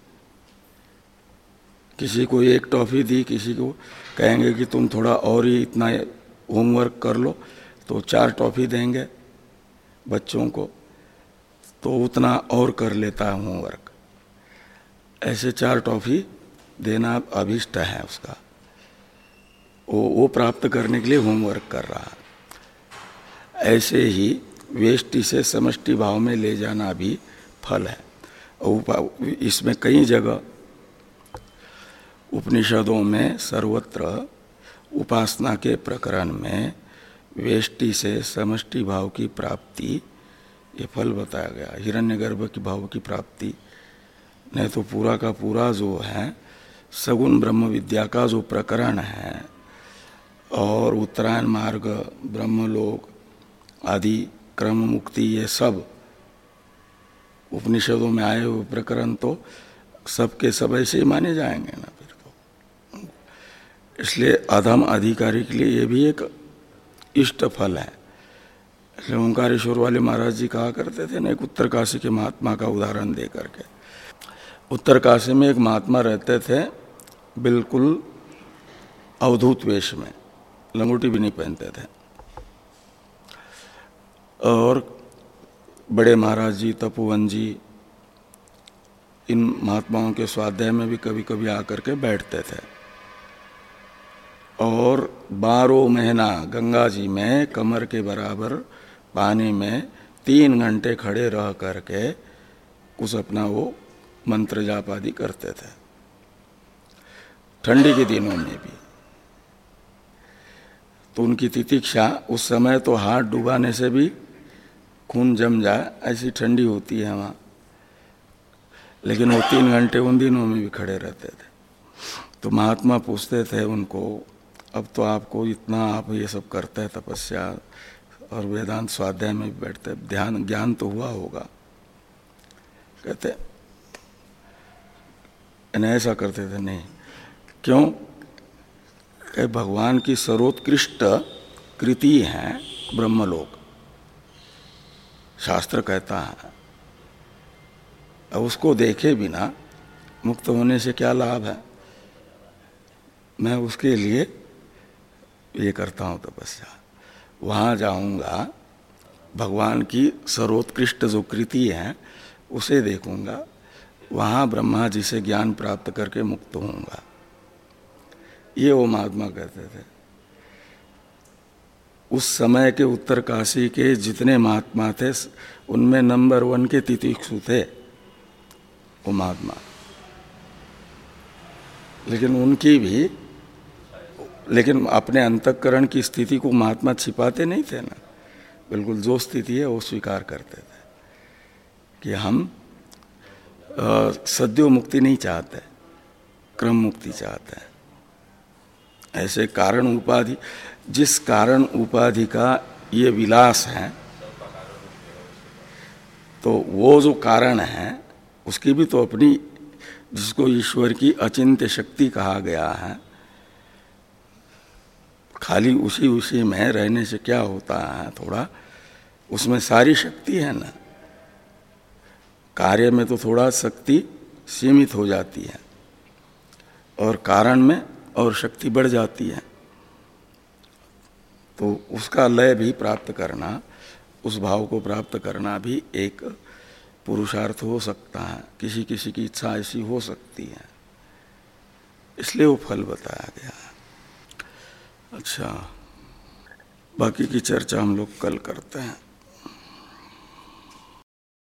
किसी को एक टॉफी दी, किसी को कहेंगे कि तुम थोड़ा और ही इतना होमवर्क कर लो, तो चार टॉफी देंगे बच्चों को, तो उतना और कर लेता है होमवर्क। ऐसे चार टॉफी देना अभिष्ट है उसका, वो वो प्राप्त करने के लिए होमवर्क कर रहा है। ऐसे ही वेष्टि से समष्टि भाव में ले जाना भी फल है। और इसमें कई जगह उपनिषदों में सर्वत्र उपासना के प्रकरण में वेष्टि से समष्टि भाव की प्राप्ति ये फल बताया गया। हिरण्यगर्भ की भाव की प्राप्ति नहीं तो पूरा का पूरा जो है सगुण ब्रह्म विद्या का जो प्रकरण है, और उत्तरायण मार्ग, ब्रह्मलोक आदि, क्रम मुक्ति, ये सब उपनिषदों में आए हुए प्रकरण तो सबके सब ऐसे ही माने जाएंगे ना फिर तो। इसलिए अधम अधिकारी के लिए ये भी एक इष्ट फल है। इसलिए ओंकारेश्वर वाले महाराज जी कहा करते थे ना, एक उत्तर काशी के महात्मा का उदाहरण दे करके। उत्तर काशी में एक महात्मा रहते थे, बिल्कुल अवधूत वेश में, लंगोटी भी नहीं पहनते थे, और बड़े महाराज जी, तपोवन जी, इन महात्माओं के स्वाध्याय में भी कभी कभी आकर के बैठते थे। और बारह महीना गंगा जी में कमर के बराबर पानी में तीन घंटे खड़े रह करके कुछ अपना वो मंत्र जाप आदि करते थे, ठंडी के दिनों में भी। तो उनकी तितिक्षा, उस समय तो हाथ डुबाने से भी खून जम जाए ऐसी ठंडी होती है वहाँ, लेकिन वो तीन घंटे उन दिनों में भी खड़े रहते थे। तो महात्मा पूछते थे उनको, अब तो आपको इतना आप ये सब करते हैं तपस्या, और वेदांत स्वाध्याय में भी बैठते, ध्यान ज्ञान तो हुआ होगा, कहते ऐसा करते थे। नहीं, क्यों? कि भगवान की सर्वोत्कृष्ट कृति है ब्रह्मलोक, शास्त्र कहता है। अब उसको देखे बिना मुक्त होने से क्या लाभ है? मैं उसके लिए ये करता हूँ तपस्या, वहाँ जाऊँगा, भगवान की सर्वोत्कृष्ट जो कृति है उसे देखूँगा, वहाँ ब्रह्मा जी से ज्ञान प्राप्त करके मुक्त होऊंगा। ये वो महात्मा कहते थे। उस समय के उत्तर काशी के जितने महात्मा थे उनमें नंबर वन के तितिक्षु थे वो महात्मा। लेकिन उनकी भी, लेकिन अपने अंतःकरण की स्थिति को महात्मा छिपाते नहीं थे ना, बिल्कुल जो स्थिति है वो स्वीकार करते थे कि हम सद्यो मुक्ति नहीं चाहते, क्रम मुक्ति चाहते हैं। ऐसे कारण उपाधि, जिस कारण उपाधि का ये विलास है, तो वो जो कारण है उसकी भी तो अपनी, जिसको ईश्वर की अचिंत्य शक्ति कहा गया है, खाली उसी उसी में रहने से क्या होता है, थोड़ा उसमें सारी शक्ति है ना। कार्य में तो थोड़ा शक्ति सीमित हो जाती है और कारण में और शक्ति बढ़ जाती है। तो उसका लय भी प्राप्त करना, उस भाव को प्राप्त करना भी एक पुरुषार्थ हो सकता है। किसी किसी की इच्छा ऐसी हो सकती है, इसलिए वो फल बताया गया। अच्छा, बाकी की चर्चा हम लोग कल करते हैं।